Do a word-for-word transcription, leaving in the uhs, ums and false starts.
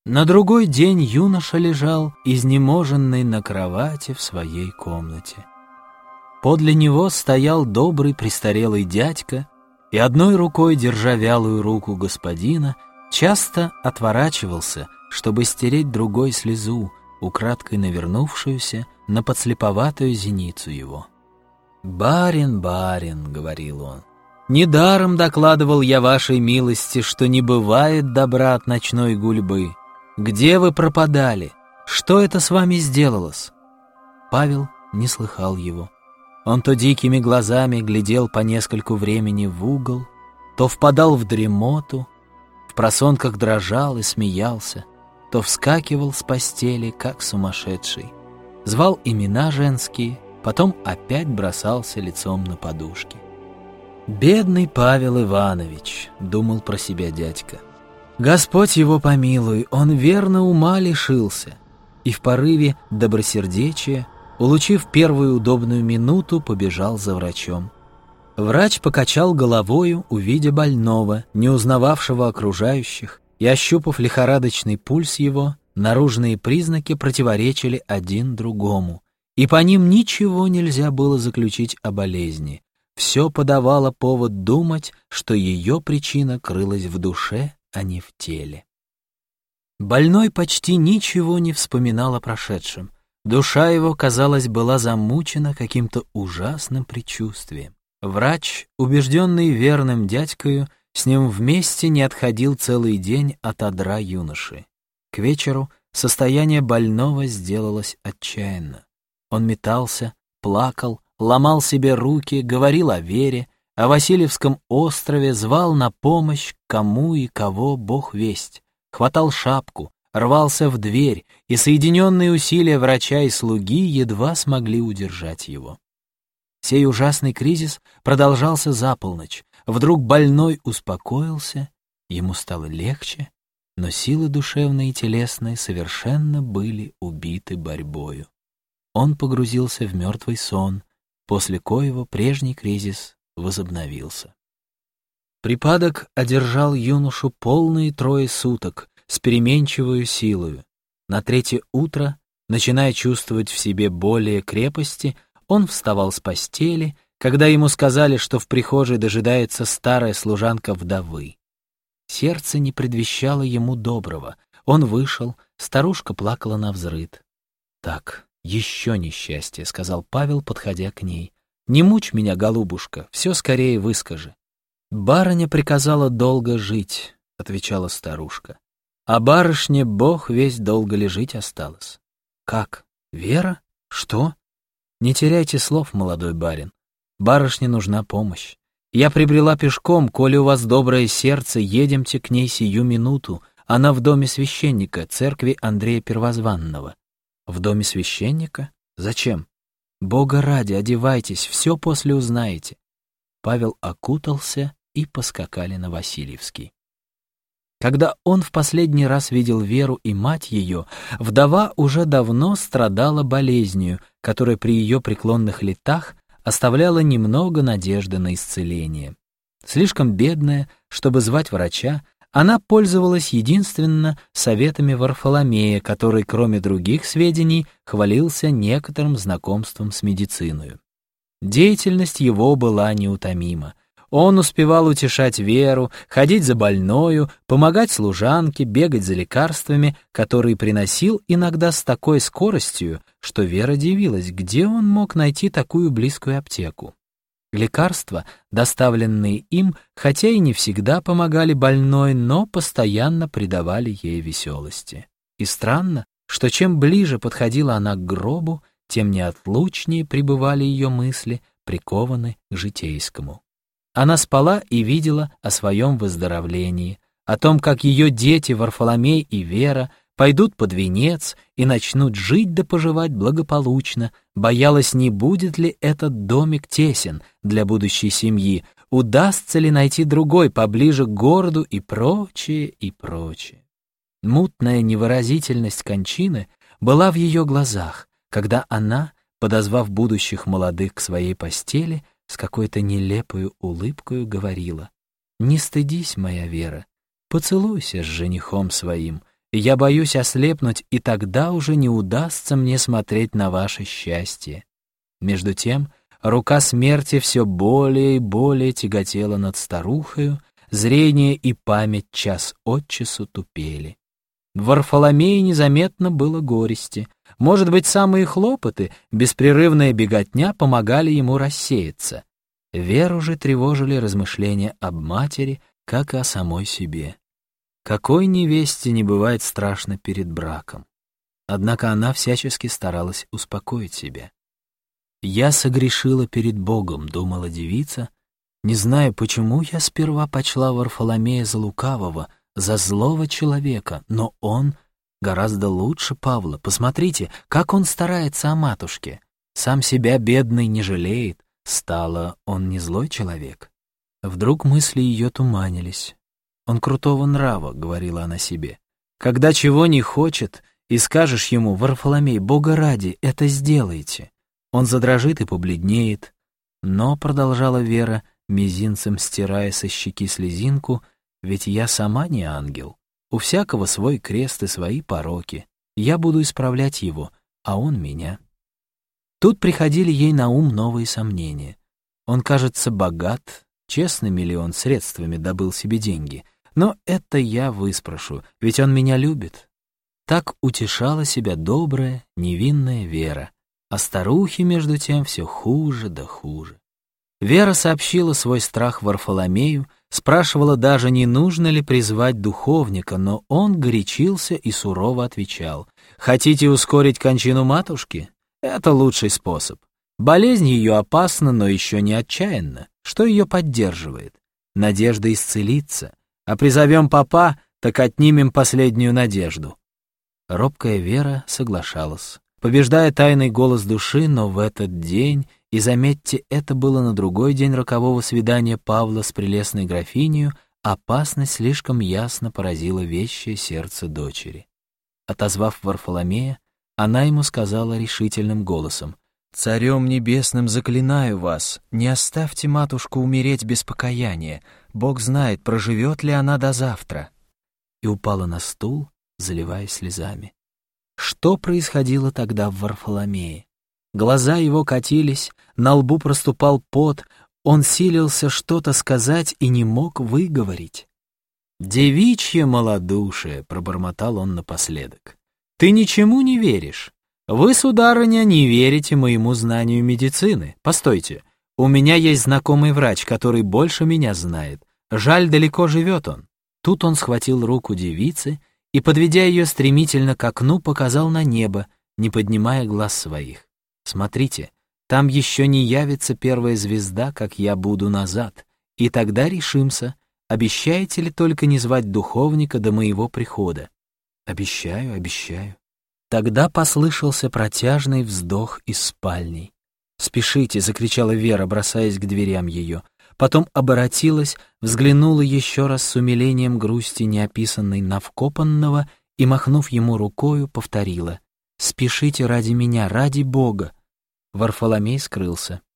На другой день юноша лежал, изнеможенный на кровати в своей комнате. Подле него стоял добрый престарелый дядька и, одной рукой держа вялую руку господина, часто отворачивался, чтобы стереть другой слезу, украдкой навернувшуюся на подслеповатую зеницу его. «Барин, барин», — говорил он, — «недаром докладывал я вашей милости, что не бывает добра от ночной гульбы. Где вы пропадали? Что это с вами сделалось?» Павел не слыхал его. Он то дикими глазами глядел по нескольку времени в угол, то впадал в дремоту, в просонках дрожал и смеялся, то вскакивал с постели, как сумасшедший, звал имена женские, потом опять бросался лицом на подушки. «Бедный Павел Иванович», — думал про себя дядька, — «Господь его помилуй, он верно ума лишился», и в порыве добросердечия, улучив первую удобную минуту, побежал за врачом. Врач покачал головою, увидя больного, не узнававшего окружающих, и, ощупав лихорадочный пульс его, наружные признаки противоречили один другому, и по ним ничего нельзя было заключить о болезни. Все подавало повод думать, что ее причина крылась в душе, а не в теле. Больной почти ничего не вспоминал о прошедшем. Душа его, казалось, была замучена каким-то ужасным предчувствием. Врач, убежденный верным дядькою, с ним вместе не отходил целый день от одра юноши. К вечеру состояние больного сделалось отчаянно. Он метался, плакал, ломал себе руки, говорил о вере, о Васильевском острове, звал на помощь кому и кого Бог весть, хватал шапку, рвался в дверь, и соединенные усилия врача и слуги едва смогли удержать его. Сей ужасный кризис продолжался за полночь. Вдруг больной успокоился, ему стало легче, но силы душевные и телесные совершенно были убиты борьбою. Он погрузился в мертвый сон, после коего прежний кризис возобновился. Припадок одержал юношу полные трое суток с переменчивою силою. На третье утро, начиная чувствовать в себе более крепости, он вставал с постели, когда ему сказали, что в прихожей дожидается старая служанка вдовы. Сердце не предвещало ему доброго. Он вышел, старушка плакала навзрыд. «Так, еще несчастье», — сказал Павел, подходя к ней. «Не мучь меня, голубушка, все скорее выскажи». «Барыня приказала долго жить», — отвечала старушка. «А барышне Бог весь долго ли жить осталось». «Как? Вера? Что?» «Не теряйте слов, молодой барин. Барышне нужна помощь. Я прибрела пешком, коли у вас доброе сердце, едемте к ней сию минуту. Она в доме священника, церкви Андрея Первозванного». «В доме священника? Зачем?» «Бога ради, одевайтесь, все после узнаете». Павел окутался, и поскакали на Васильевский. Когда он в последний раз видел Веру и мать ее, вдова уже давно страдала болезнью, которая при ее преклонных летах оставляла немного надежды на исцеление. Слишком бедная, чтобы звать врача, она пользовалась единственно советами Варфоломея, который, кроме других сведений, хвалился некоторым знакомством с медициною. Деятельность его была неутомима. Он успевал утешать Веру, ходить за больною, помогать служанке, бегать за лекарствами, которые приносил иногда с такой скоростью, что Вера дивилась, где он мог найти такую близкую аптеку. Лекарства, доставленные им, хотя и не всегда помогали больной, но постоянно придавали ей веселости. И странно, что чем ближе подходила она к гробу, тем неотлучнее пребывали ее мысли, прикованы к житейскому. Она спала и видела о своем выздоровлении, о том, как ее дети Варфоломей и Вера пойдут под венец и начнут жить да поживать благополучно, боялась, не будет ли этот домик тесен для будущей семьи, удастся ли найти другой поближе к городу и прочее, и прочее. Мутная невыразительность кончины была в ее глазах, когда она, подозвав будущих молодых к своей постели, с какой-то нелепою улыбкою говорила: «Не стыдись, моя Вера, поцелуйся с женихом своим, Я боюсь ослепнуть, и тогда уже не удастся мне смотреть на ваше счастье». Между тем рука смерти все более и более тяготела над старухою, зрение и память час от часу тупели. В Варфоломее незаметно было горести. Может быть, самые хлопоты, беспрерывная беготня помогали ему рассеяться. Веру же тревожили размышления об матери, как и о самой себе. Какой невесте не бывает страшно перед браком? Однако она всячески старалась успокоить себя. «Я согрешила перед Богом», — думала девица, «не знаю, почему я сперва почла Варфоломея за лукавого, за злого человека, но он гораздо лучше Павла. Посмотрите, как он старается о матушке. Сам себя бедный не жалеет. Стало, он не злой человек». Вдруг мысли ее туманились. «Он крутого нрава», — говорила она себе. «Когда чего не хочет, и скажешь ему: Варфоломей, Бога ради, это сделайте, он задрожит и побледнеет». Но, — продолжала Вера, мизинцем стирая со щеки слезинку, — «ведь я сама не ангел. У всякого свой крест и свои пороки. Я буду исправлять его, а он меня». Тут приходили ей на ум новые сомнения. Он, кажется, богат, честными ли он средствами добыл себе деньги. Но это я выспрошу, ведь он меня любит. Так утешала себя добрая, невинная Вера. А старухе, между тем, все хуже да хуже. Вера сообщила свой страх Варфоломею, спрашивала даже, не нужно ли призвать духовника, но он горячился и сурово отвечал: «Хотите ускорить кончину матушки? Это лучший способ. Болезнь ее опасна, но еще не отчаянна. Что ее поддерживает? Надежда исцелиться. А призовем попа, так отнимем последнюю надежду». Робкая Вера соглашалась, побеждая тайный голос души, но в этот день, и заметьте, это было на другой день рокового свидания Павла с прелестной графинею, опасность слишком ясно поразила вещее сердце дочери. Отозвав Варфоломея, она ему сказала решительным голосом: «Царем небесным заклинаю вас, не оставьте матушку умереть без покаяния. Бог знает, проживет ли она до завтра». И упала на стул, заливаясь слезами. Что происходило тогда в Варфоломее? Глаза его катились, на лбу проступал пот, он силился что-то сказать и не мог выговорить. «Девичье малодушие», — пробормотал он напоследок. «Ты ничему не веришь? Вы, сударыня, не верите моему знанию медицины. Постойте, у меня есть знакомый врач, который больше меня знает. Жаль, далеко живет он». Тут он схватил руку девицы и, подведя ее стремительно к окну, показал на небо, не поднимая глаз своих. «Смотрите, там еще не явится первая звезда, как я буду назад, и тогда решимся, обещаете ли только не звать духовника до моего прихода?» «Обещаю, обещаю». Тогда послышался протяжный вздох из спальни. «Спешите!» — закричала Вера, бросаясь к дверям ее. Потом оборотилась, взглянула еще раз с умилением грусти неописанной на вкопанного и, махнув ему рукою, повторила: «Спешите ради меня, ради Бога!» Варфоломей скрылся.